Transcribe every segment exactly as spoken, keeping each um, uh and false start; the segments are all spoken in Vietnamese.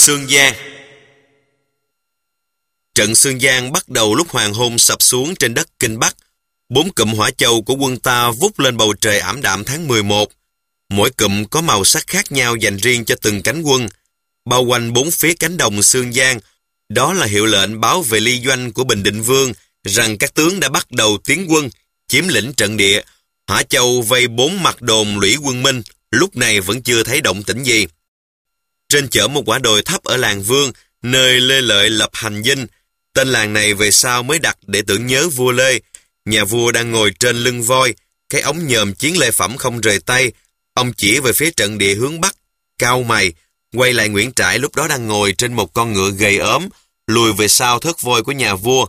Xương Giang. Trận Xương Giang bắt đầu lúc hoàng hôn sập xuống trên đất Kinh Bắc. Bốn cụm hỏa châu của quân ta vút lên bầu trời ảm đạm tháng mười một. Mỗi cụm có màu sắc khác nhau dành riêng cho từng cánh quân. Bao quanh bốn phía cánh đồng Xương Giang, đó là hiệu lệnh báo về ly doanh của Bình Định Vương rằng các tướng đã bắt đầu tiến quân, chiếm lĩnh trận địa. Hỏa châu vây bốn mặt đồn lũy quân Minh, lúc này vẫn chưa thấy động tĩnh gì. Trên chợ một quả đồi thấp ở làng Vương, nơi Lê Lợi lập hành dinh. Tên làng này về sau mới đặt để tưởng nhớ vua Lê. Nhà vua đang ngồi trên lưng voi, cái ống nhòm chiến lợi phẩm không rời tay. Ông chỉ về phía trận địa hướng Bắc, cau mày, quay lại Nguyễn Trãi lúc đó đang ngồi trên một con ngựa gầy ốm, lùi về sau thớt voi của nhà vua.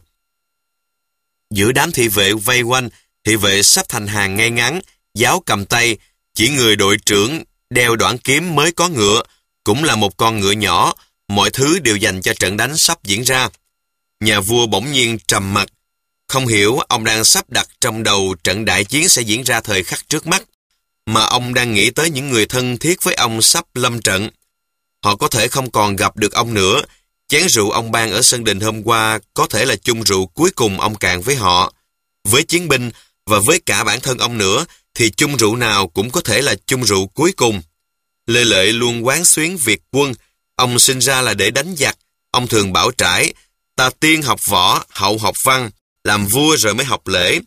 Giữa đám thị vệ vây quanh, thị vệ sắp thành hàng ngay ngắn, giáo cầm tay, chỉ người đội trưởng đeo đoạn kiếm mới có ngựa, cũng là một con ngựa nhỏ, mọi thứ đều dành cho trận đánh sắp diễn ra. Nhà vua bỗng nhiên trầm mặc, không hiểu ông đang sắp đặt trong đầu trận đại chiến sẽ diễn ra thời khắc trước mắt, mà ông đang nghĩ tới những người thân thiết với ông sắp lâm trận. Họ có thể không còn gặp được ông nữa. Chén rượu ông ban ở sân đình hôm qua có thể là chung rượu cuối cùng ông cạn với họ. Với chiến binh và với cả bản thân ông nữa thì chung rượu nào cũng có thể là chung rượu cuối cùng. Lê Lợi luôn quán xuyến việc quân. Ông sinh ra là để đánh giặc. Ông thường bảo Trãi, ta tiên học võ, hậu học văn, làm vua rồi mới học lễ.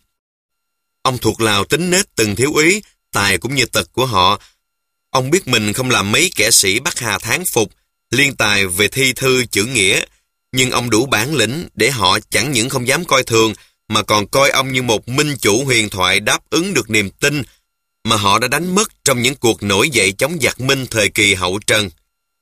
Ông thuộc lào tính nết từng thiếu úy, tài cũng như tật của họ. Ông biết mình không làm mấy kẻ sĩ Bắc Hà thán phục, liên tài về thi thư chữ nghĩa, nhưng ông đủ bản lĩnh để họ chẳng những không dám coi thường, mà còn coi ông như một minh chủ huyền thoại đáp ứng được niềm tin mà họ đã đánh mất trong những cuộc nổi dậy chống giặc Minh thời kỳ hậu Trần.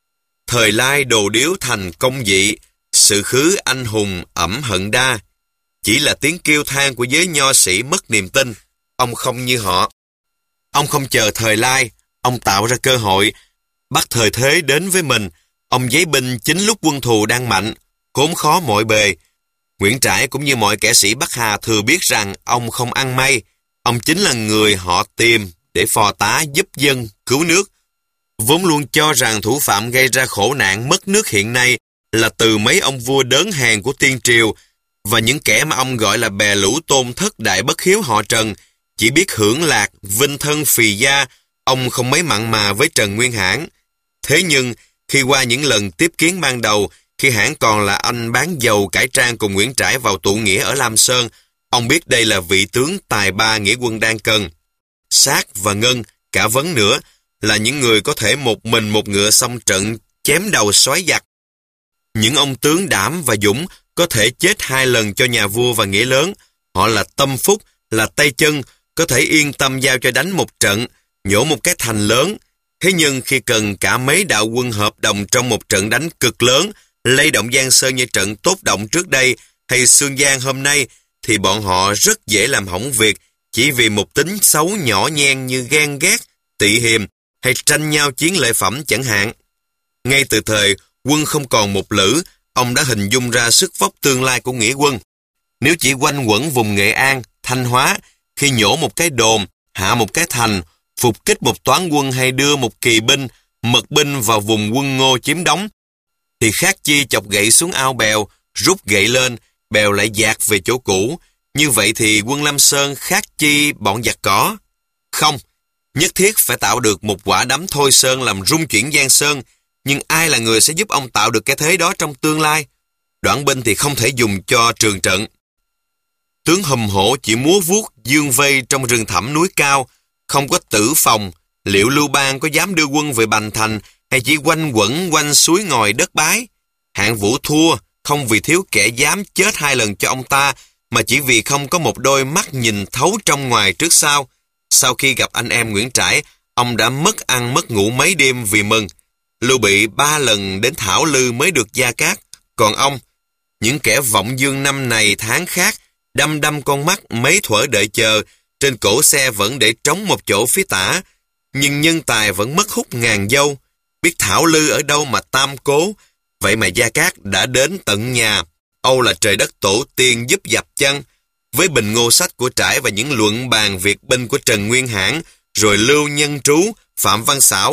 Thời lai đồ điếu thành công dị, sự khứ anh hùng ẩm hận đa. Chỉ là tiếng kêu than của giới nho sĩ mất niềm tin. Ông không như họ. Ông không chờ thời lai, ông tạo ra cơ hội, bắt thời thế đến với mình. Ông giấy binh chính lúc quân thù đang mạnh, khốn khó mọi bề. Nguyễn Trãi cũng như mọi kẻ sĩ Bắc Hà thừa biết rằng ông không ăn may. Ông chính là người họ tìm để phò tá giúp dân, cứu nước. Vốn luôn cho rằng thủ phạm gây ra khổ nạn mất nước hiện nay là từ mấy ông vua đớn hèn của tiên triều, và những kẻ mà ông gọi là bè lũ tôn thất đại bất hiếu họ Trần, chỉ biết hưởng lạc, vinh thân phì gia. Ông không mấy mặn mà với Trần Nguyên Hãn. Thế nhưng, khi qua những lần tiếp kiến ban đầu, khi Hãn còn là anh bán dầu cải trang cùng Nguyễn Trãi vào tụ nghĩa ở Lam Sơn, ông biết đây là vị tướng tài ba nghĩa quân đang cần. Sát và Ngân, cả Vấn nữa, là những người có thể một mình một ngựa xông trận, chém đầu soái giặc. Những ông tướng Đảm và Dũng có thể chết hai lần cho nhà vua và nghĩa lớn. Họ là tâm phúc, là tay chân, có thể yên tâm giao cho đánh một trận, nhổ một cái thành lớn. Thế nhưng khi cần cả mấy đạo quân hợp đồng trong một trận đánh cực lớn, lay động Giang Sơn như trận Tốt Động trước đây hay Xương Giang hôm nay, thì bọn họ rất dễ làm hỏng việc chỉ vì một tính xấu nhỏ nhen như ghen ghét, tị hiềm hay tranh nhau chiến lợi phẩm chẳng hạn. Ngay từ thời quân không còn một lữ, ông đã hình dung ra sức vóc tương lai của nghĩa quân. Nếu chỉ quanh quẩn vùng Nghệ An, Thanh Hóa, khi nhổ một cái đồn, hạ một cái thành, phục kích một toán quân hay đưa một kỳ binh, mật binh vào vùng quân Ngô chiếm đóng, thì khác chi chọc gậy xuống ao bèo, rút gậy lên, bèo lại dạt về chỗ cũ. Như vậy thì quân Lam Sơn khác chi bọn giặc cỏ. Không, nhất thiết phải tạo được một quả đấm Thôi Sơn làm rung chuyển Giang Sơn, nhưng ai là người sẽ giúp ông tạo được cái thế đó trong tương lai? Đoạn binh thì không thể dùng cho trường trận. Tướng hùm hổ chỉ múa vuốt dương vây trong rừng thẳm núi cao, không có tử phòng. Liệu Lưu Bang có dám đưa quân về Bành Thành, hay chỉ quanh quẩn quanh suối ngòi đất Bái? Hạng Vũ thua không vì thiếu kẻ dám chết hai lần cho ông ta, mà chỉ vì không có một đôi mắt nhìn thấu trong ngoài trước sau. Sau khi gặp anh em Nguyễn Trãi, ông đã mất ăn mất ngủ mấy đêm vì mừng. Lưu Bị ba lần đến Thảo Lư mới được gia cát, còn ông, những kẻ vọng dương năm này tháng khác, đăm đăm con mắt mấy thuở đợi chờ, trên cổ xe vẫn để trống một chỗ phía tả, nhưng nhân tài vẫn mất hút ngàn dâu. Biết Thảo Lư ở đâu mà tam cố, vậy mà gia cát đã đến tận nhà. Âu là trời đất tổ tiên giúp dập chân. Với bình ngô sách của Trãi và những luận bàn việc binh của Trần Nguyên Hãn, rồi Lưu Nhân Trú, Phạm Văn Xảo,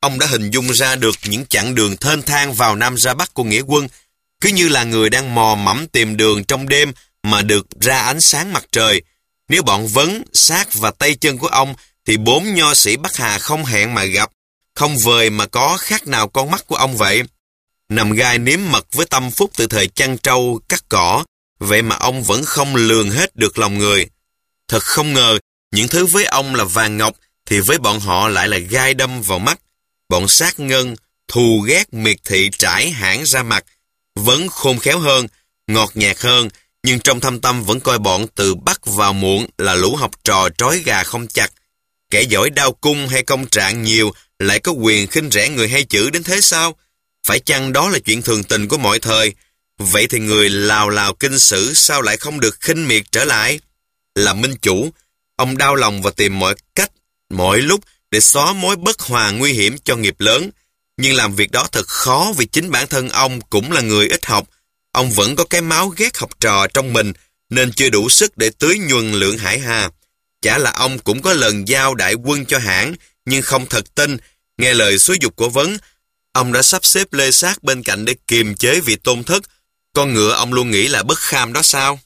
ông đã hình dung ra được những chặng đường thênh thang vào Nam ra Bắc của nghĩa quân, cứ như là người đang mò mẫm tìm đường trong đêm mà được ra ánh sáng mặt trời. Nếu bọn Vấn, Sát và tay chân của ông thì bốn nho sĩ Bắc Hà không hẹn mà gặp, không vời mà có khác nào con mắt của ông vậy. Nằm gai nếm mật với tâm phúc từ thời chăn trâu, cắt cỏ, vậy mà ông vẫn không lường hết được lòng người. Thật không ngờ, những thứ với ông là vàng ngọc, thì với bọn họ lại là gai đâm vào mắt. Bọn Sát Ngân, thù ghét miệt thị trải hãng ra mặt, Vấn khôn khéo hơn, ngọt nhạt hơn, nhưng trong thâm tâm vẫn coi bọn từ Bắc vào muộn là lũ học trò trói gà không chặt. Kẻ giỏi đao cung hay công trạng nhiều lại có quyền khinh rẻ người hay chữ đến thế sao? Phải chăng đó là chuyện thường tình của mọi thời? Vậy thì người lào lào kinh sử sao lại không được khinh miệt trở lại? Là minh chủ, ông đau lòng và tìm mọi cách, mọi lúc để xóa mối bất hòa nguy hiểm cho nghiệp lớn. Nhưng làm việc đó thật khó vì chính bản thân ông cũng là người ít học. Ông vẫn có cái máu ghét học trò trong mình nên chưa đủ sức để tưới nhuần lượng hải hà. Chả là ông cũng có lần giao đại quân cho hãng nhưng không thật tin. Nghe lời xúi giục của Vấn, ông đã sắp xếp Lê Sát bên cạnh để kiềm chế vị tôn thất. Con ngựa ông luôn nghĩ là bất kham đó sao?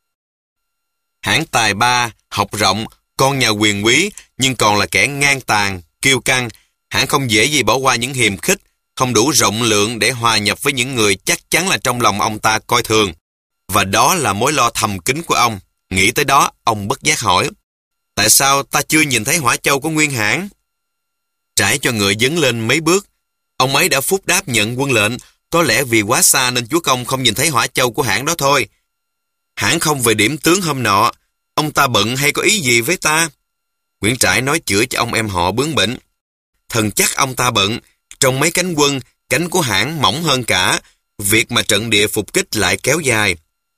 Hãng tài ba, học rộng, con nhà quyền quý nhưng còn là kẻ ngang tàn, kiêu căng. Hãng không dễ gì bỏ qua những hiềm khích, không đủ rộng lượng để hòa nhập với những người chắc chắn là trong lòng ông ta coi thường. Và đó là mối lo thầm kín của ông. Nghĩ tới đó, ông bất giác hỏi, tại sao ta chưa nhìn thấy hỏa châu của Nguyên Hãn? Trải cho ngựa dấn lên mấy bước, ông ấy đã phúc đáp nhận quân lệnh, có lẽ vì quá xa nên chúa công không nhìn thấy hỏa châu của Hãn đó thôi. Hãn không về điểm tướng hôm nọ, ông ta bận hay có ý gì với ta? Nguyễn Trãi nói chữa cho ông em họ bướng bỉnh. Thần chắc ông ta bận, trong mấy cánh quân, cánh của Hãn mỏng hơn cả, việc mà trận địa phục kích lại kéo dài.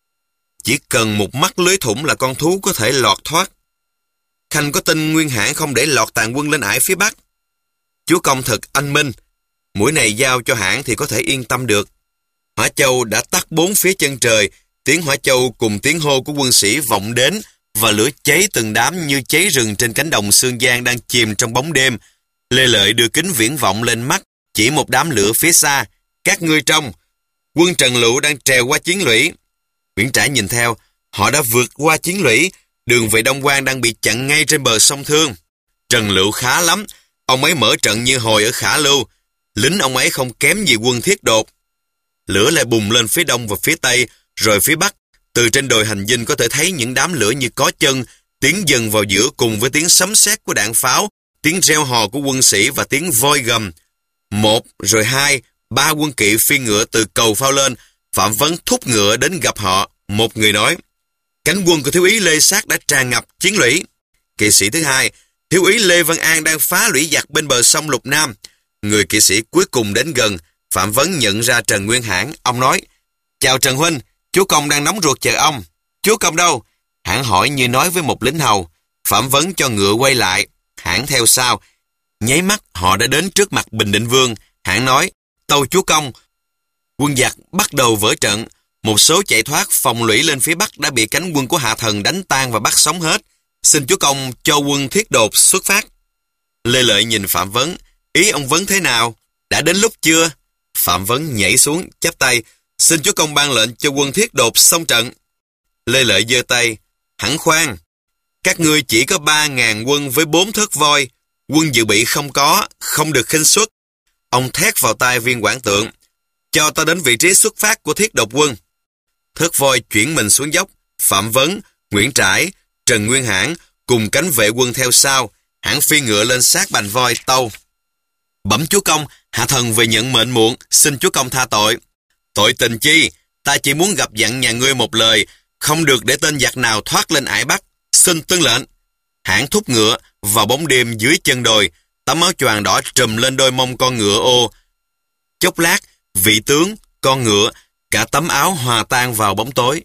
Chỉ cần một mắt lưới thủng là con thú có thể lọt thoát. Khanh có tin Nguyên Hãn không để lọt tàn quân lên ải phía Bắc? Chúa công thật anh minh, mũi này giao cho Hãn thì có thể yên tâm được. Hỏa châu đã tắt bốn phía chân trời, tiếng hỏa châu cùng tiếng hô của quân sĩ vọng đến và lửa cháy từng đám như cháy rừng trên cánh đồng Sương Giang đang chìm trong bóng đêm. Lê Lợi đưa kính viễn vọng lên mắt, chỉ một đám lửa phía xa. Các ngươi trông, quân Trần Lụ đang trèo qua chiến lũy. Nguyễn Trãi nhìn theo, họ đã vượt qua chiến lũy, đường về Đông Quan đang bị chặn ngay trên bờ sông Thương. Trần Lụ khá lắm, ông ấy mở trận như hồi ở Khả Lưu, lính ông ấy không kém gì quân Thiết Đột. Lửa lại bùng lên phía đông và phía tây, rồi phía bắc. Từ trên đồi Hành Dinh có thể thấy những đám lửa như có chân, tiến dần vào giữa cùng với tiếng sấm sét của đạn pháo, tiếng reo hò của quân sĩ và tiếng voi gầm. Một, rồi hai, ba quân kỵ phi ngựa từ cầu phao lên. Phạm Vấn thúc ngựa đến gặp họ. Một người nói, cánh quân của thiếu úy Lê Sát đã tràn ngập chiến lũy. Kỵ sĩ thứ hai, thiếu úy Lê Văn An đang phá lũy giặc bên bờ sông Lục Nam. Người kỵ sĩ cuối cùng đến gần. Phạm Vấn nhận ra Trần Nguyên Hãn. Ông nói, chào Trần huynh, chúa công đang nóng ruột chờ ông. Chúa công đâu? Hãn hỏi như nói với một lính hầu. Phạm Vấn cho ngựa quay lại. Hãn theo sau. Nháy mắt họ đã đến trước mặt Bình Định Vương. Hãn nói, tâu chúa công. Quân giặc bắt đầu vỡ trận. Một số chạy thoát phòng lũy lên phía bắc đã bị cánh quân của Hạ Thần đánh tan và bắt sống hết. Xin chúa công cho quân Thiết Đột xuất phát. Lê Lợi nhìn Phạm Vấn. Ý ông Vấn thế nào? Đã đến lúc chưa? Phạm Vấn nhảy xuống chắp tay. Xin chúa công ban lệnh cho quân Thiết Đột xông trận. Lê Lợi giơ tay. Hẳn khoan. Các ngươi chỉ có ba ngàn quân với bốn thớt voi. Quân dự bị không có, không được khinh suất. Ông thét vào tai viên quản tượng. Cho ta đến vị trí xuất phát của Thiết Đột quân. Thớt voi chuyển mình xuống dốc. Phạm Vấn, Nguyễn Trãi, Trần Nguyên Hãn cùng cánh vệ quân theo sau. Hãn phi ngựa lên sát bành voi tâu. Bẩm chúa công, Hạ Thần về nhận mệnh muộn, xin chúa công tha tội. Tội tình chi? Ta chỉ muốn gặp dặn nhà ngươi một lời, không được để tên giặc nào thoát lên ải Bắc. Xin tuân lệnh. Hãn thúc ngựa vào bóng đêm dưới chân đồi, tấm áo choàng đỏ trùm lên đôi mông con ngựa ô. Chốc lát, vị tướng, con ngựa, cả tấm áo hòa tan vào bóng tối.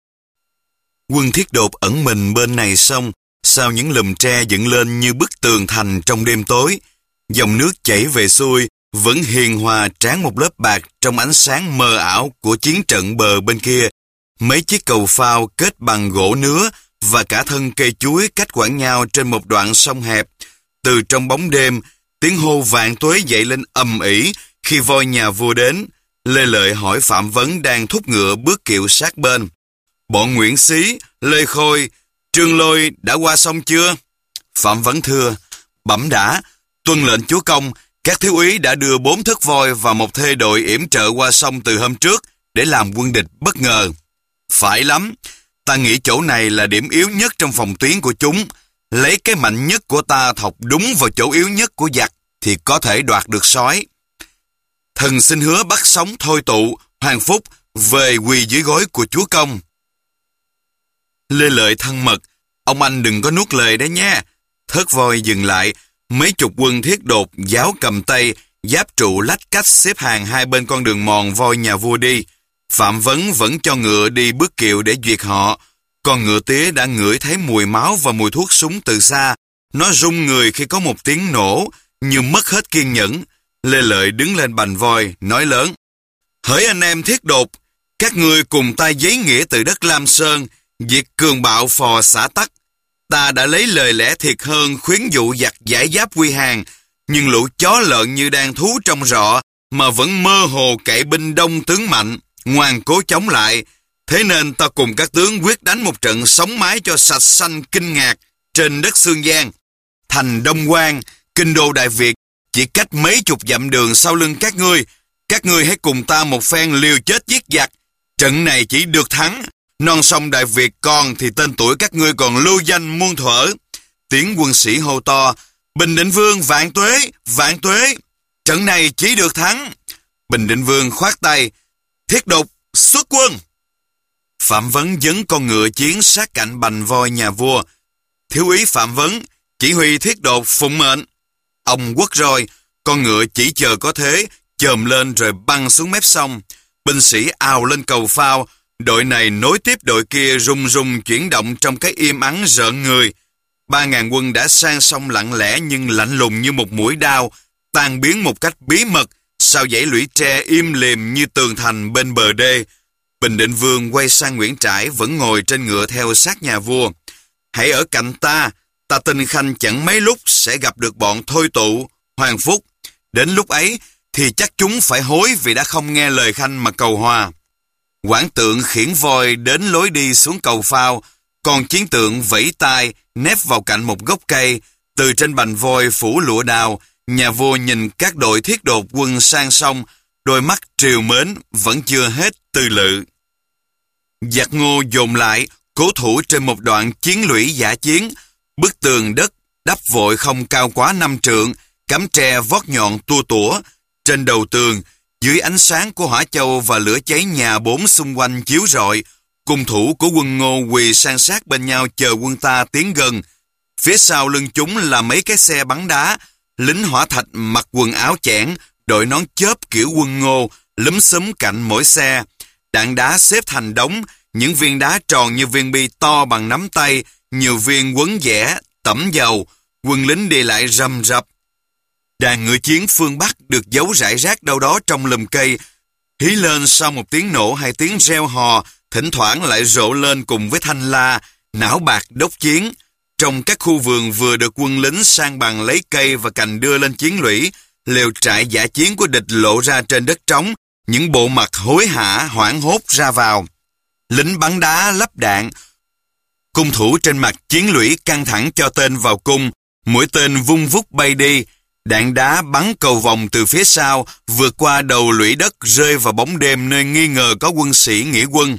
Quân Thiết Đột ẩn mình bên này sông, sau những lùm tre dựng lên như bức tường thành trong đêm tối. Dòng nước chảy về xuôi, vẫn hiền hòa tráng một lớp bạc trong ánh sáng mờ ảo của chiến trận bờ bên kia. Mấy chiếc cầu phao kết bằng gỗ nứa và cả thân cây chuối cách quảng nhau trên một đoạn sông hẹp. Từ trong bóng đêm, Tiếng hô vạn tuế dậy lên ầm ĩ khi voi nhà vua đến. Lê Lợi hỏi Phạm Vấn đang thúc ngựa bước kiệu sát bên. Bọn Nguyễn Xí, Lê Khôi, Trương Lôi đã qua sông chưa? Phạm Vấn thưa, bẩm đã, tuân lệnh chúa công, các thiếu úy đã đưa bốn thất voi và một thê đội yểm trợ qua sông từ hôm trước để làm quân địch bất ngờ. Phải lắm, ta nghĩ chỗ này là điểm yếu nhất trong phòng tuyến của chúng. Lấy cái mạnh nhất của ta thọc đúng vào chỗ yếu nhất của giặc thì có thể đoạt được sói. Thần xin hứa bắt sống Thôi Tụ, Hoàng Phúc về quỳ dưới gối của chúa công. Lê Lợi thân mật, ông anh đừng có nuốt lời đấy nha. Thớt voi dừng lại, mấy chục quân thiết đột, giáo cầm tay, giáp trụ lách cách xếp hàng hai bên con đường mòn voi nhà vua đi. Phạm Vấn vẫn cho ngựa đi bước kiệu để duyệt họ. Con ngựa tía đã ngửi thấy mùi máu và mùi thuốc súng từ xa. Nó rung người khi có một tiếng nổ, như mất hết kiên nhẫn. Lê Lợi đứng lên bành voi, nói lớn. Hỡi anh em thiết đột, các ngươi cùng ta giấy nghĩa từ đất Lam Sơn, việc cường bạo phò xã tắc. Ta đã lấy lời lẽ thiệt hơn khuyến dụ giặc giải giáp quy hàng, nhưng lũ chó lợn như đàn thú trong rọ mà vẫn mơ hồ cậy binh đông tướng mạnh, ngoan cố chống lại. Thế nên ta cùng các tướng quyết đánh một trận sống mái cho sạch xanh kinh ngạc trên đất Xương Giang. Thành Đông Quan, kinh đô Đại Việt, chỉ cách mấy chục dặm đường sau lưng các ngươi. Các ngươi hãy cùng ta một phen liều chết giết giặc. Trận này chỉ được thắng, non sông Đại Việt còn thì tên tuổi các ngươi còn lưu danh muôn thuở. Tiếng quân sĩ hô to, Bình Định Vương vạn tuế, vạn tuế. Trận này chỉ được thắng. Bình Định Vương khoát tay, thiết đột xuất quân. Phạm Vấn dẫn con ngựa chiến sát cạnh bành voi nhà vua. Thiếu úy Phạm Vấn chỉ huy thiết đột phụng mệnh. Ông quất roi, con ngựa chỉ chờ có thế, chồm lên rồi băng xuống mép sông. Binh sĩ ào lên cầu phao, đội này nối tiếp đội kia rung rung chuyển động trong cái im ắng rợn người. Ba ngàn quân đã sang sông lặng lẽ nhưng lạnh lùng như một mũi đao, tan biến một cách bí mật sau dãy lũy tre im lìm như tường thành bên bờ đê. Bình Định Vương quay sang Nguyễn Trãi vẫn ngồi trên ngựa theo sát nhà vua. Hãy ở cạnh ta, ta tin Khanh chẳng mấy lúc sẽ gặp được bọn Thôi Tụ, Hoàng Phúc. Đến lúc ấy thì chắc chúng phải hối vì đã không nghe lời Khanh mà cầu hòa. Quản tượng khiển voi đến lối đi xuống cầu phao, còn chiến tượng vẫy tay nép vào cạnh một gốc cây. Từ trên bành voi phủ lụa đào, nhà vua nhìn các đội thiết đột quân sang sông, đôi mắt triều mến vẫn chưa hết tư lự. Giặc Ngô dồn lại, cố thủ trên một đoạn chiến lũy dã chiến. Bức tường đất đắp vội không cao quá năm trượng, cắm tre vót nhọn tua tủa. Trên đầu tường, dưới ánh sáng của hỏa châu và lửa cháy nhà bốn xung quanh chiếu rọi, cung thủ của quân Ngô quỳ san sát bên nhau chờ quân ta tiến gần. Phía sau lưng chúng là mấy cái xe bắn đá, lính hỏa thạch mặc quần áo chẽn, đội nón chớp kiểu quân Ngô, lúm xúm cạnh mỗi xe. Đạn đá xếp thành đống, những viên đá tròn như viên bi to bằng nắm tay, nhiều viên quấn vẽ, tẩm dầu. Quân lính đi lại rầm rập. Đàn ngựa chiến phương Bắc được giấu rải rác đâu đó trong lùm cây, hí lên sau một tiếng nổ hay tiếng reo hò, thỉnh thoảng lại rộ lên cùng với thanh la, não bạc đốc chiến. Trong các khu vườn vừa được quân lính sang bằng lấy cây và cành đưa lên chiến lũy, lều trại dã chiến của địch lộ ra trên đất trống, những bộ mặt hối hả hoảng hốt ra vào. Lính bắn đá lắp đạn, cung thủ trên mặt chiến lũy căng thẳng cho tên vào cung, mũi tên vung vút bay đi. Đạn đá bắn cầu vòng từ phía sau, vượt qua đầu lũy đất rơi vào bóng đêm nơi nghi ngờ có quân sĩ nghĩa quân.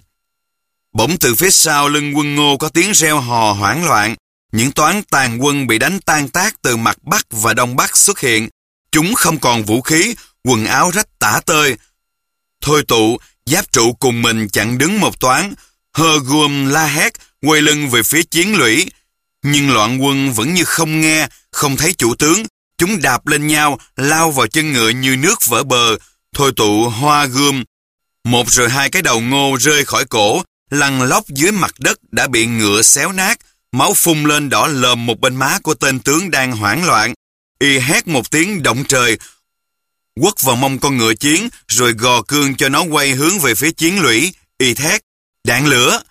Bỗng từ phía sau lưng quân Ngô có tiếng reo hò hoảng loạn. Những toán tàn quân bị đánh tan tác từ mặt Bắc và Đông Bắc xuất hiện. Chúng không còn vũ khí, quần áo rách tả tơi. Thôi Tụ, giáp trụ cùng mình chặn đứng một toán. Hơ gươm la hét, quay lưng về phía chiến lũy. Nhưng loạn quân vẫn như không nghe, không thấy chủ tướng. Chúng đạp lên nhau, lao vào chân ngựa như nước vỡ bờ. Thôi Tụ hoa gươm. Một rồi hai cái đầu Ngô rơi khỏi cổ, lăn lóc dưới mặt đất đã bị ngựa xéo nát. Máu phun lên đỏ lờm một bên má của tên tướng đang hoảng loạn. Y hét một tiếng động trời, quất vào mông con ngựa chiến, rồi gò cương cho nó quay hướng về phía chiến lũy. Y thét, đạn lửa.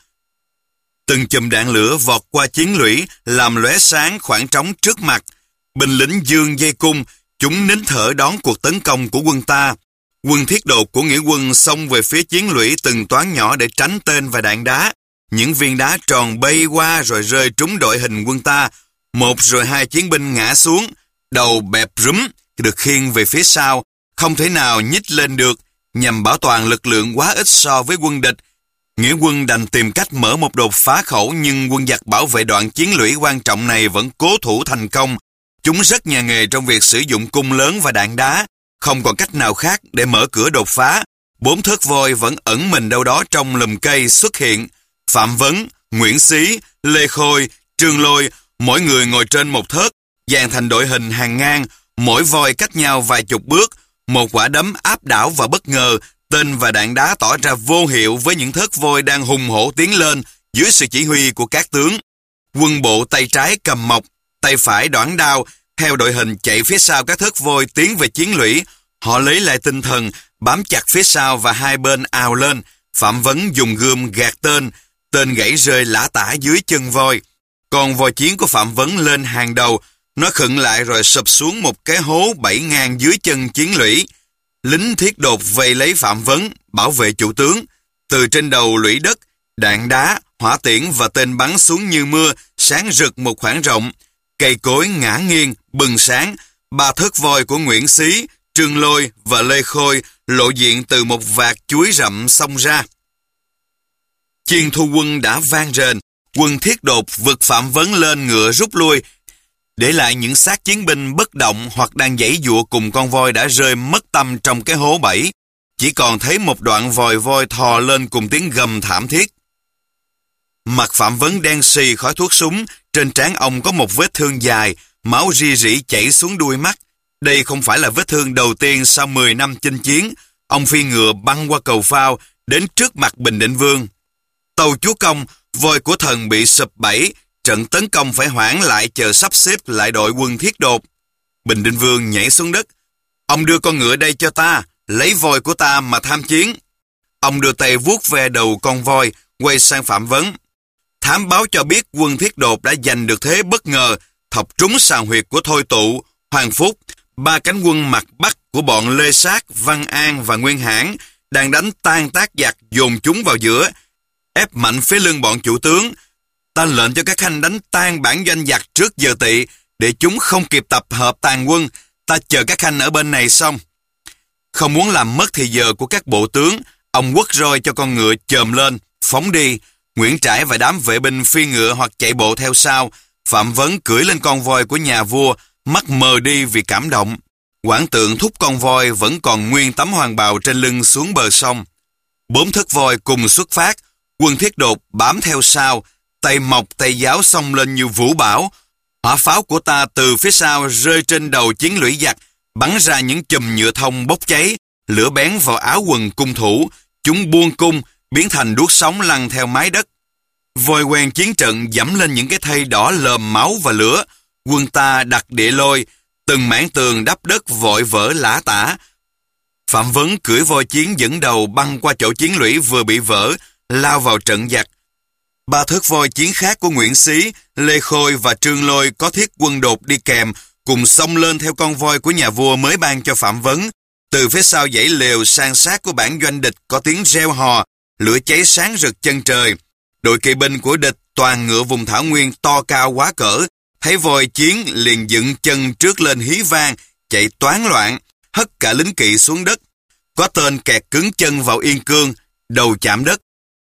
Từng chùm đạn lửa vọt qua chiến lũy, làm lóe sáng khoảng trống trước mặt. Binh lính dương dây cung, chúng nín thở đón cuộc tấn công của quân ta. Quân thiết đột của nghĩa quân xông về phía chiến lũy từng toán nhỏ để tránh tên và đạn đá. Những viên đá tròn bay qua rồi rơi trúng đội hình quân ta. Một rồi hai chiến binh ngã xuống, đầu bẹp rúm, được khiêng về phía sau, không thể nào nhích lên được, nhằm bảo toàn lực lượng quá ít so với quân địch. Nghĩa quân đành tìm cách mở một đột phá khẩu, nhưng quân giặc bảo vệ đoạn chiến lũy quan trọng này vẫn cố thủ thành công. Chúng rất nhà nghề trong việc sử dụng cung lớn và đạn đá, không còn cách nào khác để mở cửa đột phá. Bốn thớt voi vẫn ẩn mình đâu đó trong lùm cây xuất hiện. Phạm Vấn, Nguyễn Xí, Lê Khôi, Trương Lôi, mỗi người ngồi trên một thớt, dàn thành đội hình hàng ngang, mỗi voi cách nhau vài chục bước. Một quả đấm áp đảo và bất ngờ, tên và đạn đá tỏ ra vô hiệu với những thớt voi đang hùng hổ tiến lên dưới sự chỉ huy của các tướng. Quân bộ tay trái cầm mộc, tay phải đoản đao, theo đội hình chạy phía sau các thớt voi tiến về chiến lũy. Họ lấy lại tinh thần, bám chặt phía sau và hai bên ào lên. Phạm Vấn dùng gươm gạt tên, tên gãy rơi lả tả dưới chân voi. Còn voi chiến của Phạm Vấn lên hàng đầu, nó khựng lại rồi sụp xuống một cái hố bảy ngang dưới chân chiến lũy. Lính thiết đột vây lấy Phạm Vấn, bảo vệ chủ tướng. Từ trên đầu lũy đất, đạn đá, hỏa tiễn và tên bắn xuống như mưa, sáng rực một khoảng rộng. Cây cối ngã nghiêng, bừng sáng. Ba thớt voi của Nguyễn Xí, Trương Lôi và Lê Khôi lộ diện từ một vạt chuối rậm xông ra. Chiên thu quân đã vang rền. Quân thiết đột vực Phạm Vấn lên ngựa rút lui, để lại những xác chiến binh bất động hoặc đang giãy giụa cùng con voi đã rơi mất tâm trong cái hố bẫy. Chỉ còn thấy một đoạn vòi voi thò lên cùng tiếng gầm thảm thiết. Mặt Phạm Vấn đen xì khói thuốc súng, trên trán ông có một vết thương dài, máu ri rỉ chảy xuống đuôi mắt. Đây không phải là vết thương đầu tiên sau mười năm chinh chiến. Ông phi ngựa băng qua cầu phao, đến trước mặt Bình Định Vương. Tâu chúa công, voi của thần bị sụp bẫy, trận tấn công phải hoãn lại chờ sắp xếp lại đội quân thiết đột. Bình Định Vương nhảy xuống đất. Ông đưa con ngựa đây cho ta, lấy voi của ta mà tham chiến. Ông đưa tay vuốt ve đầu con voi, quay sang Phạm Vấn. Thám báo cho biết quân thiết đột đã giành được thế bất ngờ, thọc trúng sàn huyệt của Thôi Tụ, Hoàng Phúc. Ba cánh quân mặt Bắc của bọn Lê Sát, Văn An và Nguyên Hãn đang đánh tan tác giặc, dồn chúng vào giữa, ép mạnh phía lưng bọn chủ tướng. Ta lệnh cho các khanh đánh tan bản doanh giặc trước giờ tỵ, để chúng không kịp tập hợp tàn quân. Ta chờ các khanh ở bên này xong. Không muốn làm mất thì giờ của các bộ tướng, ông quất roi cho con ngựa chồm lên, phóng đi. Nguyễn Trãi và đám vệ binh phi ngựa hoặc chạy bộ theo sau. Phạm Vấn cưỡi lên con voi của nhà vua, mắt mờ đi vì cảm động. Quản Tượng thúc con voi vẫn còn nguyên tấm hoàng bào trên lưng xuống bờ sông. Bốn thất voi cùng xuất phát, quân thiết đột bám theo sau, tay mộc tay giáo xông lên như vũ bão. Hỏa pháo của ta từ phía sau rơi trên đầu chiến lũy giặc, bắn ra những chùm nhựa thông bốc cháy, lửa bén vào áo quần cung thủ. Chúng buông cung, biến thành đuốc sóng lăn theo mái đất. Voi quen chiến trận dẫm lên những cái thây đỏ lờm máu và lửa. Quân ta đặt địa lôi, từng mảng tường đắp đất vội vỡ lả tả. Phạm Vấn cưỡi voi chiến dẫn đầu băng qua chỗ chiến lũy vừa bị vỡ, lao vào trận giặc. Ba thớt voi chiến khác của Nguyễn Xí, Lê Khôi và Trương Lôi có thiết quân đột đi kèm, cùng xông lên theo con voi của nhà vua mới ban cho Phạm Vấn. Từ phía sau dãy lều san sát của bản doanh địch có tiếng reo hò, lửa cháy sáng rực chân trời. Đội kỵ binh của địch toàn ngựa vùng thảo nguyên to cao quá cỡ, thấy voi chiến liền dựng chân trước lên hí vang, chạy toán loạn, hất cả lính kỵ xuống đất. Có tên kẹt cứng chân vào yên cương, đầu chạm đất,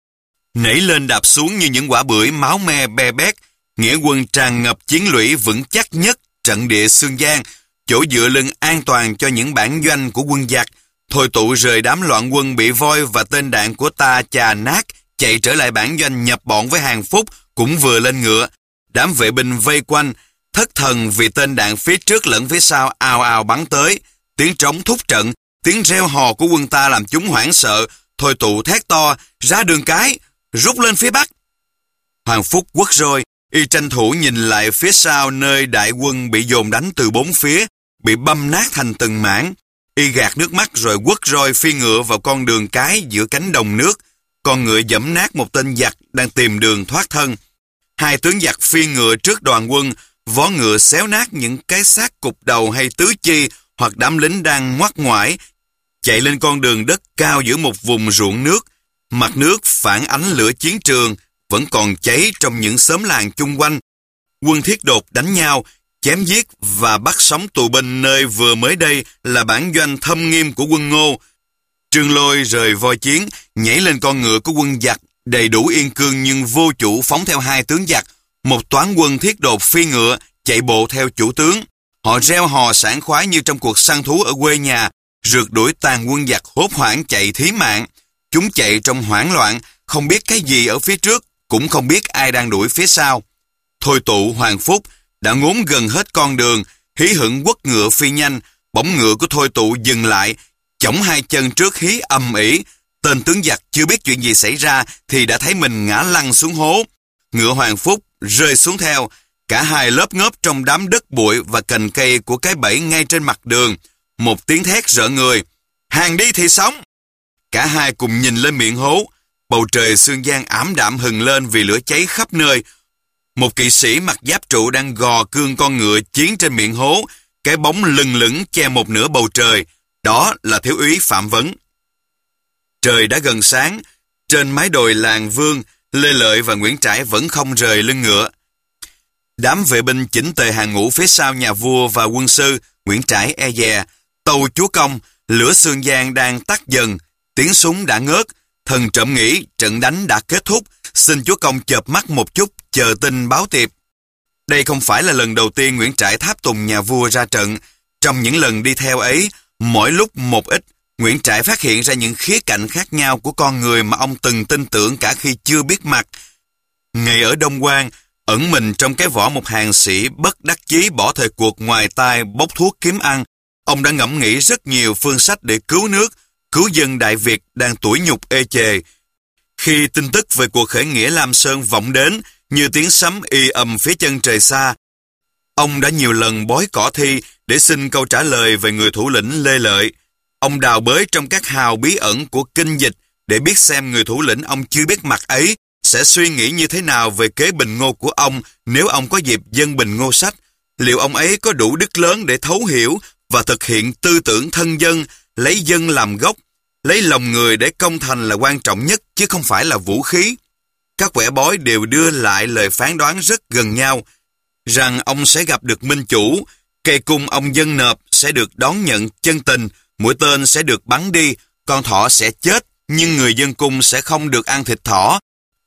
nảy lên đạp xuống như những quả bưởi máu me be bét. Nghĩa quân tràn ngập chiến lũy vững chắc nhất trận địa Xương Giang, chỗ dựa lưng an toàn cho những bản doanh của quân giặc. Thôi Tụ rời đám loạn quân bị voi và tên đạn của ta chà nát, chạy trở lại bản doanh nhập bọn với Hàng Phúc, cũng vừa lên ngựa. Đám vệ binh vây quanh, thất thần vì tên đạn phía trước lẫn phía sau ào ào bắn tới. Tiếng trống thúc trận, tiếng reo hò của quân ta làm chúng hoảng sợ. Thôi Tụ thét to, ra đường cái, rút lên phía Bắc. Hoàng Phúc quất roi, y tranh thủ nhìn lại phía sau nơi đại quân bị dồn đánh từ bốn phía, bị băm nát thành từng mảng. Y gạt nước mắt rồi quất roi phi ngựa vào con đường cái giữa cánh đồng nước. Con ngựa giẫm nát một tên giặc đang tìm đường thoát thân. Hai tướng giặc phi ngựa trước đoàn quân, vó ngựa xéo nát những cái xác cục đầu hay tứ chi hoặc đám lính đang ngoắt ngoải, chạy lên con đường đất cao giữa một vùng ruộng nước. Mặt nước phản ánh lửa chiến trường vẫn còn cháy trong những xóm làng chung quanh. Quân thiết đột đánh nhau, chém giết và bắt sống tù binh nơi vừa mới đây là bản doanh thâm nghiêm của quân Ngô. Trương Lôi rời voi chiến, nhảy lên con ngựa của quân giặc, đầy đủ yên cương nhưng vô chủ phóng theo hai tướng giặc. Một toán quân thiết đột phi ngựa, chạy bộ theo chủ tướng. Họ reo hò sảng khoái như trong cuộc săn thú ở quê nhà, rượt đuổi tàn quân giặc hốt hoảng chạy thí mạng. Chúng chạy trong hoảng loạn, không biết cái gì ở phía trước, cũng không biết ai đang đuổi phía sau. Thôi Tụ, Hoàng Phúc đã ngốn gần hết con đường, hí hửng quất ngựa phi nhanh. Bỗng ngựa của Thôi Tụ dừng lại, chổng hai chân trước hí ầm ĩ. Tên tướng giặc chưa biết chuyện gì xảy ra thì đã thấy mình ngã lăn xuống hố. Ngựa Hoàng Phúc rơi xuống theo. Cả hai lớp ngớp trong đám đất bụi và cành cây của cái bẫy ngay trên mặt đường. Một tiếng thét rợn người: "Hàng đi thì sống!" Cả hai cùng nhìn lên miệng hố. Bầu trời sương giang ảm đạm hừng lên vì lửa cháy khắp nơi. Một kỵ sĩ mặc giáp trụ đang gò cương con ngựa chiến trên miệng hố. Cái bóng lừng lững che một nửa bầu trời. Đó là thiếu úy Phạm Vấn. Trời đã gần sáng. Trên mái đồi làng Vương, Lê Lợi và Nguyễn Trãi vẫn không rời lưng ngựa. Đám vệ binh chỉnh tề hàng ngũ phía sau nhà vua và quân sư. Nguyễn Trãi e dè: "Tâu chúa công, lửa sương giang đang tắt dần, tiếng súng đã ngớt. Thần trộm nghĩ trận đánh đã kết thúc, xin chúa công chợp mắt một chút, chờ tin báo tiệp." Đây không phải là lần đầu tiên Nguyễn Trãi tháp tùng nhà vua ra trận. Trong những lần đi theo ấy, mỗi lúc một ít, Nguyễn Trãi phát hiện ra những khía cạnh khác nhau của con người mà ông từng tin tưởng cả khi chưa biết mặt. Ngày ở Đông Quan, ẩn mình trong cái vỏ một hàng sĩ bất đắc chí bỏ thời cuộc ngoài tai bốc thuốc kiếm ăn, ông đã ngẫm nghĩ rất nhiều phương sách để cứu nước, cứu dân Đại Việt đang tủi nhục ê chề. Khi tin tức về cuộc khởi nghĩa Lam Sơn vọng đến như tiếng sấm y ầm phía chân trời xa, ông đã nhiều lần bói cỏ thi để xin câu trả lời về người thủ lĩnh Lê Lợi. Ông đào bới trong các hào bí ẩn của kinh dịch để biết xem người thủ lĩnh ông chưa biết mặt ấy sẽ suy nghĩ như thế nào về kế bình ngô của ông nếu ông có dịp dâng bình ngô sách. Liệu ông ấy có đủ đức lớn để thấu hiểu và thực hiện tư tưởng thân dân, lấy dân làm gốc, lấy lòng người để công thành là quan trọng nhất chứ không phải là vũ khí. Các quẻ bói đều đưa lại lời phán đoán rất gần nhau, rằng ông sẽ gặp được minh chủ, cây cung ông dâng nộp sẽ được đón nhận chân tình, mũi tên sẽ được bắn đi, con thỏ sẽ chết nhưng người dân cung sẽ không được ăn thịt thỏ,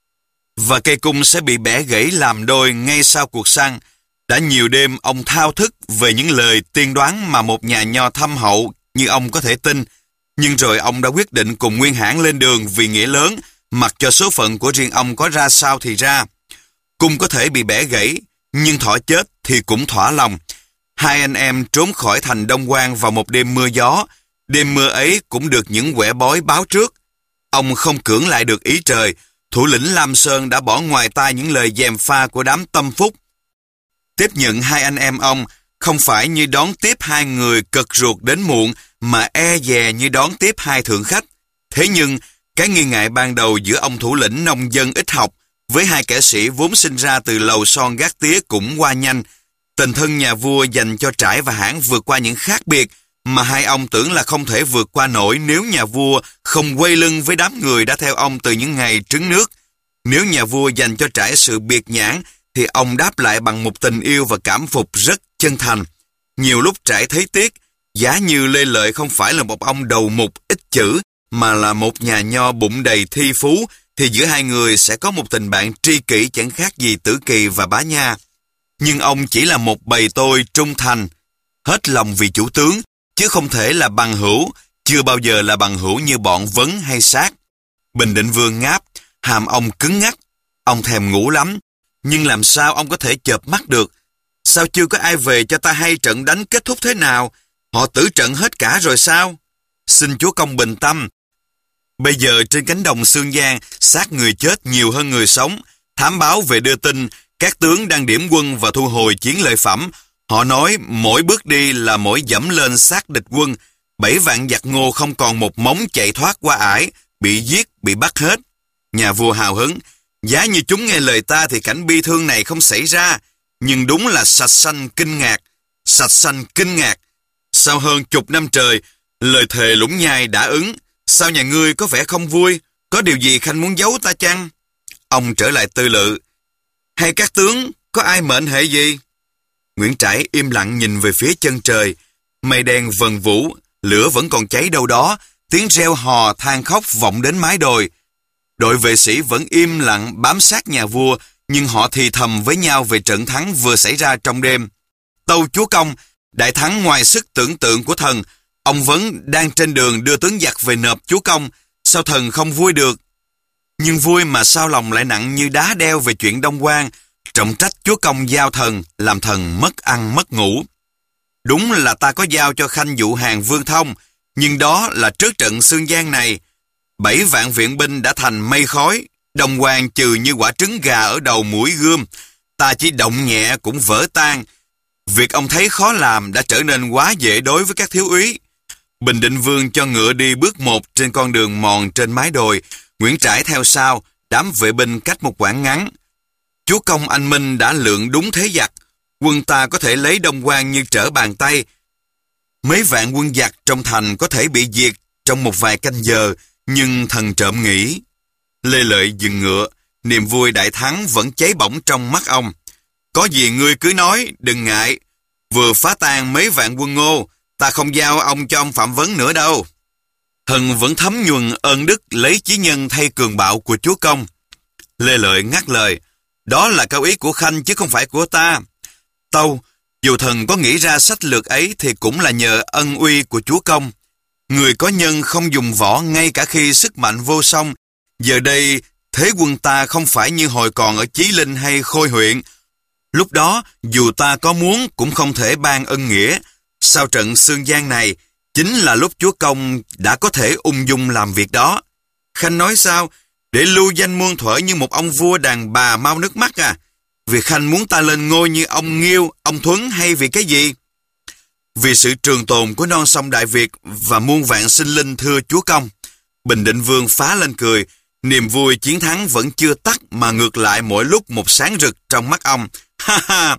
và cây cung sẽ bị bẻ gãy làm đôi ngay sau cuộc săn. Đã nhiều đêm ông thao thức về những lời tiên đoán mà một nhà nho thâm hậu như ông có thể tin, nhưng rồi ông đã quyết định cùng Nguyên Hãn lên đường vì nghĩa lớn, mặc cho số phận của riêng ông có ra sao thì ra. Cung có thể bị bẻ gãy, nhưng thỏ chết thì cũng thỏa lòng. Hai anh em trốn khỏi thành Đông Quan vào một đêm mưa gió. Đêm mưa ấy cũng được những quẻ bói báo trước. Ông không cưỡng lại được ý trời. Thủ lĩnh Lam Sơn đã bỏ ngoài tai những lời gièm pha của đám tâm phúc. Tiếp nhận hai anh em ông không phải như đón tiếp hai người cực ruột đến muộn, mà e dè như đón tiếp hai thượng khách. Thế nhưng, cái nghi ngại ban đầu giữa ông thủ lĩnh nông dân ít học với hai kẻ sĩ vốn sinh ra từ lầu son gác tía cũng qua nhanh. Tình thân nhà vua dành cho Trãi và Hãn vượt qua những khác biệt mà hai ông tưởng là không thể vượt qua nổi nếu nhà vua không quay lưng với đám người đã theo ông từ những ngày trứng nước. Nếu nhà vua dành cho Trãi sự biệt nhãn thì ông đáp lại bằng một tình yêu và cảm phục rất chân thành. Nhiều lúc Trãi thấy tiếc, giá như Lê Lợi không phải là một ông đầu mục ít chữ mà là một nhà nho bụng đầy thi phú, thì giữa hai người sẽ có một tình bạn tri kỷ chẳng khác gì Tử Kỳ và Bá Nha. Nhưng ông chỉ là một bầy tôi trung thành, hết lòng vì chủ tướng, chứ không thể là bằng hữu, chưa bao giờ là bằng hữu như bọn Vấn hay Sát. Bình Định Vương ngáp, hàm ông cứng ngắc. Ông thèm ngủ lắm, nhưng làm sao ông có thể chợp mắt được? Sao chưa có ai về cho ta hay trận đánh kết thúc thế nào? Họ tử trận hết cả rồi sao? Xin chúa công bình tâm. Bây giờ trên cánh đồng Sương Giang, xác người chết nhiều hơn người sống. Thám báo về đưa tin, các tướng đang điểm quân và thu hồi chiến lợi phẩm. Họ nói mỗi bước đi là mỗi dẫm lên xác địch quân. Bảy vạn giặc Ngô không còn một móng chạy thoát qua ải, bị giết, bị bắt hết. Nhà vua hào hứng, giá như chúng nghe lời ta thì cảnh bi thương này không xảy ra. nhưng đúng là sạch sanh kinh ngạc, sạch sanh kinh ngạc. Sau hơn chục năm trời, lời thề Lũng Nhai đã ứng. Sao nhà ngươi có vẻ không vui? Có điều gì Khanh muốn giấu ta chăng? Ông trở lại tư lự. Hay các tướng, có ai mệnh hệ gì? Nguyễn Trãi im lặng nhìn về phía chân trời. Mây đen vần vũ, lửa vẫn còn cháy đâu đó, tiếng reo hò than khóc vọng đến mái đồi. Đội vệ sĩ vẫn im lặng bám sát nhà vua, nhưng họ thì thầm với nhau về trận thắng vừa xảy ra trong đêm. Tâu chúa công, đại thắng ngoài sức tưởng tượng của thần. Ông Vấn đang trên đường đưa tướng giặc về nộp chúa công, sao thần không vui được? Nhưng vui mà sao lòng lại nặng như đá đeo về chuyện Đông Quan, trọng trách chúa công giao thần, làm thần mất ăn mất ngủ. Đúng là ta có giao cho Khanh vụ hàng Vương Thông, nhưng đó là trước trận Xương Giang này. Bảy vạn viện binh đã thành mây khói, Đông Quan trừ như quả trứng gà ở đầu mũi gươm, ta chỉ động nhẹ cũng vỡ tan. Việc ông thấy khó làm đã trở nên quá dễ đối với các thiếu úy. Bình Định Vương cho ngựa đi bước một trên con đường mòn trên mái đồi, Nguyễn Trãi theo sau, đám vệ binh cách một quãng ngắn. Chúa công anh minh đã lượng đúng thế giặc, quân ta có thể lấy Đông Quan như trở bàn tay. Mấy vạn quân giặc trong thành có thể bị diệt trong một vài canh giờ, nhưng thần trộm nghĩ. Lê Lợi dừng ngựa, niềm vui đại thắng vẫn cháy bỏng trong mắt ông. Có gì ngươi cứ nói, đừng ngại. Vừa phá tan mấy vạn quân Ngô, ta không giao ông cho ông Phạm Vấn nữa đâu. Thần vẫn thấm nhuần ơn đức lấy chí nhân thay cường bạo của chúa công. Lê Lợi ngắt lời, đó là câu ý của Khanh chứ không phải của ta. Tâu, dù thần có nghĩ ra sách lược ấy thì cũng là nhờ ân uy của chúa công. Người có nhân không dùng võ ngay cả khi sức mạnh vô song. Giờ đây, thế quân ta không phải như hồi còn ở Chí Linh hay Khôi huyện. Lúc đó, dù ta có muốn cũng không thể ban ân nghĩa. Sau trận Xương Giang này, chính là lúc chúa công đã có thể ung dung làm việc đó. Khanh nói sao? Để lưu danh muôn thuở như một ông vua đàn bà mau nước mắt à? Vì Khanh muốn ta lên ngôi như ông Nghiêu, ông Thuấn hay vì cái gì? Vì sự trường tồn của non sông Đại Việt và muôn vạn sinh linh thưa chúa công. Bình Định Vương phá lên cười, niềm vui chiến thắng vẫn chưa tắt mà ngược lại mỗi lúc một sáng rực trong mắt ông. Ha ha!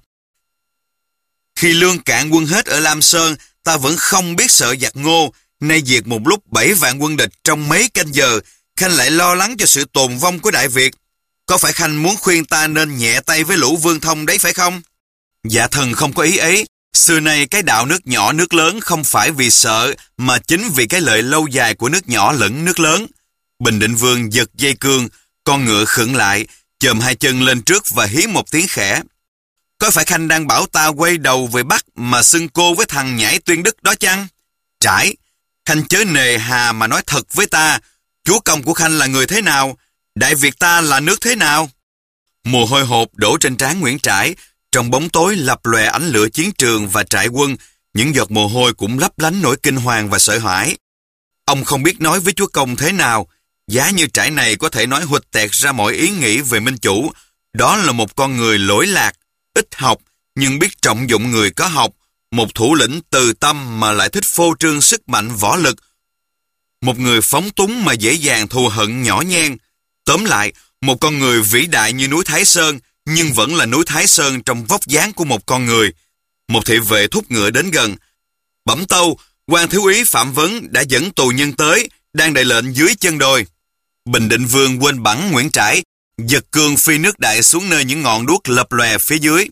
Khi lương cạn quân hết ở Lam Sơn, ta vẫn không biết sợ giặc Ngô, nay diệt một lúc bảy vạn quân địch trong mấy canh giờ, Khanh lại lo lắng cho sự tồn vong của Đại Việt. Có phải Khanh muốn khuyên ta nên nhẹ tay với lũ Vương Thông đấy phải không? Dạ thần không có ý ấy. Xưa nay cái đạo nước nhỏ nước lớn không phải vì sợ, mà chính vì cái lợi lâu dài của nước nhỏ lẫn nước lớn. Bình Định Vương giật dây cương, con ngựa khựng lại, chồm hai chân lên trước và hí một tiếng khẽ. Có phải Khanh đang bảo ta quay đầu về Bắc mà xưng cô với thằng nhãi Tuyên Đức đó chăng? Trãi, Khanh chớ nề hà mà nói thật với ta, chúa công của Khanh là người thế nào? Đại Việt ta là nước thế nào? Mồ hôi hột đổ trên trán Nguyễn Trãi, trong bóng tối lập lòe ánh lửa chiến trường và trại quân, những giọt mồ hôi cũng lấp lánh nỗi kinh hoàng và sợ hãi. Ông không biết nói với chúa công thế nào, giá như Trãi này có thể nói huỵch tẹt ra mọi ý nghĩ về Minh Chủ. Đó là một con người lỗi lạc, ít học, nhưng biết trọng dụng người có học, một thủ lĩnh từ tâm mà lại thích phô trương sức mạnh võ lực. Một người phóng túng mà dễ dàng thù hận nhỏ nhen. Tóm lại, một con người vĩ đại như núi Thái Sơn, nhưng vẫn là núi Thái Sơn trong vóc dáng của một con người. Một thị vệ thúc ngựa đến gần. Bẩm tâu, quan thiếu úy Phạm Vấn đã dẫn tù nhân tới, đang đợi lệnh dưới chân đồi. Bình Định Vương quên bẵng Nguyễn Trãi, giật cương phi nước đại xuống nơi những ngọn đuốc lập lòe phía dưới.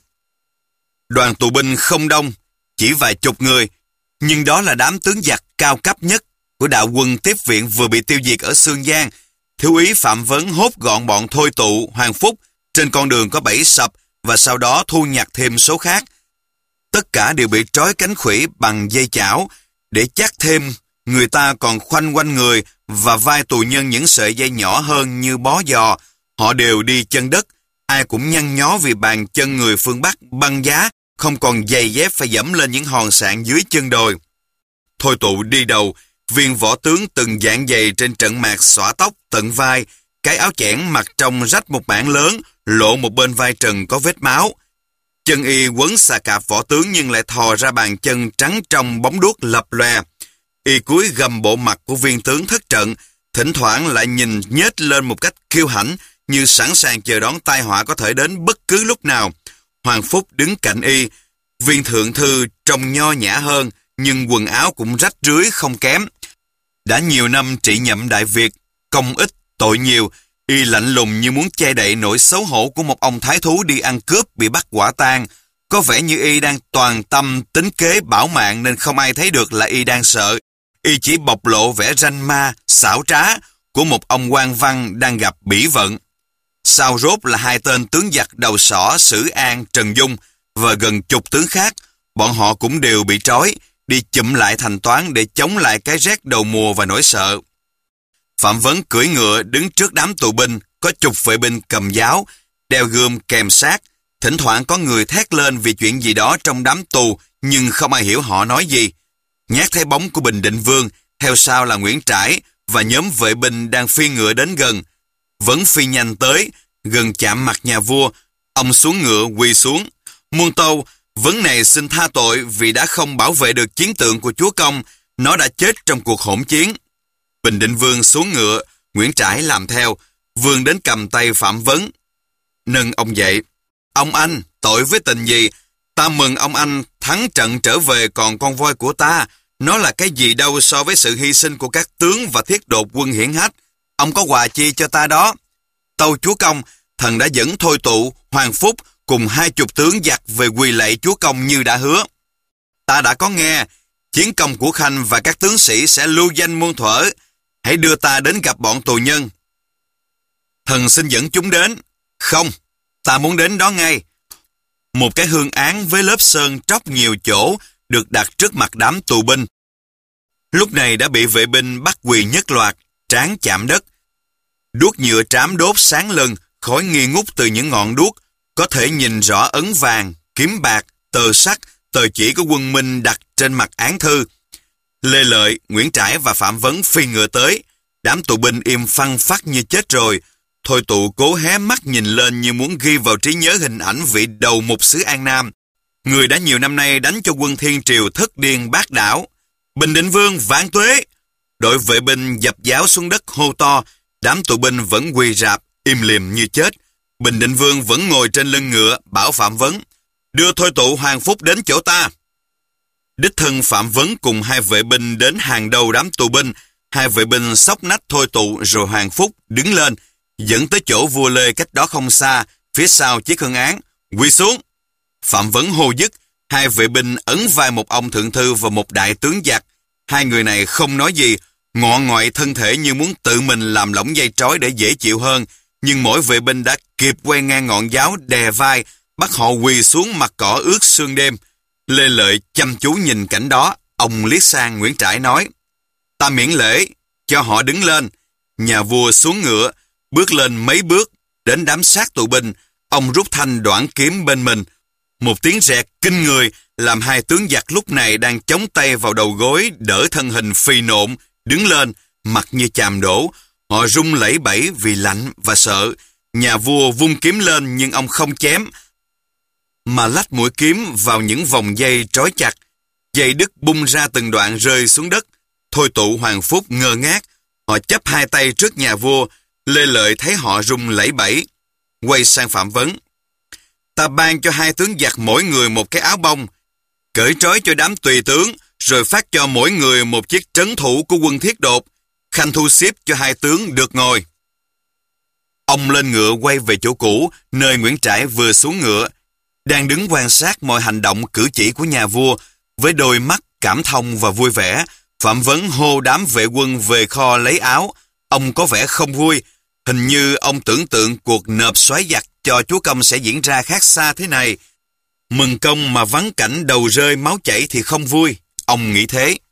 Đoàn tù binh không đông, chỉ vài chục người, nhưng đó là đám tướng giặc cao cấp nhất của đạo quân tiếp viện vừa bị tiêu diệt ở Xương Giang. Thiếu úy Phạm Vấn hốt gọn bọn Thôi Tụ, Hoàng Phúc, trên con đường có bảy sập và sau đó thu nhặt thêm số khác. Tất cả đều bị trói cánh khuỷu bằng dây chảo, để chắc thêm người ta còn khoanh quanh người và vai tù nhân những sợi dây nhỏ hơn như bó giò. Họ đều đi chân đất, ai cũng nhăn nhó vì bàn chân người phương Bắc băng giá, không còn giày dép phải dẫm lên những hòn sạn dưới chân đồi. Thôi Tụ đi đầu, viên võ tướng từng dạng giày trên trận mạc xõa tóc tận vai, cái áo chẽn mặc trong rách một mảng lớn, lộ một bên vai trần có vết máu. Chân y quấn xà cạp võ tướng nhưng lại thò ra bàn chân trắng trong bóng đuốc lập lòe. Y cúi gầm bộ mặt của viên tướng thất trận, thỉnh thoảng lại nhìn nhếch lên một cách kiêu hãnh, như sẵn sàng chờ đón tai họa có thể đến bất cứ lúc nào. Hoàng Phúc đứng cạnh y. Viên thượng thư trông nho nhã hơn, nhưng quần áo cũng rách rưới không kém. Đã nhiều năm trị nhậm Đại Việt, công ít, tội nhiều, y lạnh lùng như muốn che đậy nỗi xấu hổ của một ông thái thú đi ăn cướp bị bắt quả tang. Có vẻ như y đang toàn tâm tính kế bảo mạng nên không ai thấy được là y đang sợ. Y chỉ bộc lộ vẻ ranh ma, xảo trá của một ông quan văn đang gặp bỉ vận. Sau rốt là hai tên tướng giặc đầu sỏ Sử An, Trần Dung và gần chục tướng khác. Bọn họ cũng đều bị trói, đi chụm lại thành toán để chống lại cái rét đầu mùa và nỗi sợ. Phạm Vấn cưỡi ngựa đứng trước đám tù binh, có chục vệ binh cầm giáo, đeo gươm kèm sát. Thỉnh thoảng có người thét lên vì chuyện gì đó trong đám tù, nhưng không ai hiểu họ nói gì. Nhát thấy bóng của Bình Định Vương, theo sau là Nguyễn Trãi và nhóm vệ binh đang phi ngựa đến gần. Vấn phi nhanh tới, gần chạm mặt nhà vua, ông xuống ngựa quỳ xuống. Muôn tâu, Vấn này xin tha tội vì đã không bảo vệ được chiến tượng của chúa công, nó đã chết trong cuộc hỗn chiến. Bình Định Vương xuống ngựa, Nguyễn Trãi làm theo, Vương đến cầm tay Phạm Vấn, nâng ông dậy. Ông anh, tội với tình gì? Ta mừng ông anh thắng trận trở về, còn con voi của ta, nó là cái gì đâu so với sự hy sinh của các tướng và thiết đột quân hiển hách. Ông có quà chi cho ta đó? Tâu chúa công, thần đã dẫn Thôi Tụ, Hoàng Phúc cùng hai chục tướng giặc về quỳ lạy chúa công như đã hứa. Ta đã có nghe, chiến công của Khanh và các tướng sĩ sẽ lưu danh muôn thuở. Hãy đưa ta đến gặp bọn tù nhân. Thần xin dẫn chúng đến. Không, ta muốn đến đó ngay. Một cái hương án với lớp sơn tróc nhiều chỗ được đặt trước mặt đám tù binh. Lúc này đã bị vệ binh bắt quỳ nhất loạt, trán chạm đất. Đuốc nhựa trám đốt sáng lừng, khói nghi ngút từ những ngọn đuốc. Có thể nhìn rõ ấn vàng, kiếm bạc, tờ sắt, tờ chỉ của quân Minh đặt trên mặt án thư. Lê Lợi, Nguyễn Trãi và Phạm Vấn phi ngựa tới. Đám tù binh im phăng phắc như chết rồi. Thôi Tụ cố hé mắt nhìn lên như muốn ghi vào trí nhớ hình ảnh vị đầu mục xứ An Nam, người đã nhiều năm nay đánh cho quân Thiên Triều thất điên bát đảo. Bình Định Vương vạn tuế! Đội vệ binh dập giáo xuống đất hô to. Đám tù binh vẫn quỳ rạp, im lìm như chết. Bình Định Vương vẫn ngồi trên lưng ngựa, bảo Phạm Vấn, đưa Thôi Tụ, Hoàng Phúc đến chỗ ta. Đích thân Phạm Vấn cùng hai vệ binh đến hàng đầu đám tù binh. Hai vệ binh xốc nách Thôi Tụ rồi Hoàng Phúc đứng lên, dẫn tới chỗ vua Lê cách đó không xa, phía sau chiếc hương án. Quỳ xuống! Phạm Vấn hô dứt, hai vệ binh ấn vai một ông thượng thư và một đại tướng giặc. Hai người này không nói gì, ngọ ngoại thân thể như muốn tự mình làm lỏng dây trói để dễ chịu hơn, nhưng mỗi vệ binh đã kịp quay ngang ngọn giáo đè vai, bắt họ quỳ xuống mặt cỏ ướt sương đêm. Lê Lợi chăm chú nhìn cảnh đó, ông liếc sang Nguyễn Trãi nói, ta miễn lễ, cho họ đứng lên. Nhà vua xuống ngựa, bước lên mấy bước, đến đám sát tù binh, ông rút thanh đoản kiếm bên mình. Một tiếng rẹt kinh người làm hai tướng giặc lúc này đang chống tay vào đầu gối đỡ thân hình phì nộn, đứng lên, mặt như chàm đổ. Họ run lẩy bẩy vì lạnh và sợ. Nhà vua vung kiếm lên nhưng ông không chém, mà lách mũi kiếm vào những vòng dây trói chặt. Dây đứt bung ra từng đoạn rơi xuống đất. Thôi Tụ, Hoàng Phúc ngơ ngác. Họ chắp hai tay trước nhà vua. Lê Lợi thấy họ rung lẩy bẩy, quay sang Phạm Vấn. Ta ban cho hai tướng giặc mỗi người một cái áo bông, cởi trói cho đám tùy tướng, rồi phát cho mỗi người một chiếc trấn thủ của quân Thiết Đột. Khanh thu xếp cho hai tướng được ngồi. Ông lên ngựa quay về chỗ cũ, nơi Nguyễn Trãi vừa xuống ngựa, đang đứng quan sát mọi hành động cử chỉ của nhà vua, với đôi mắt cảm thông và vui vẻ. Phạm Vấn hô đám vệ quân về kho lấy áo. Ông có vẻ không vui, hình như ông tưởng tượng cuộc nộp soái giặc cho chúa công sẽ diễn ra khác xa thế này. Mừng công mà vắng cảnh đầu rơi máu chảy thì không vui, ông nghĩ thế.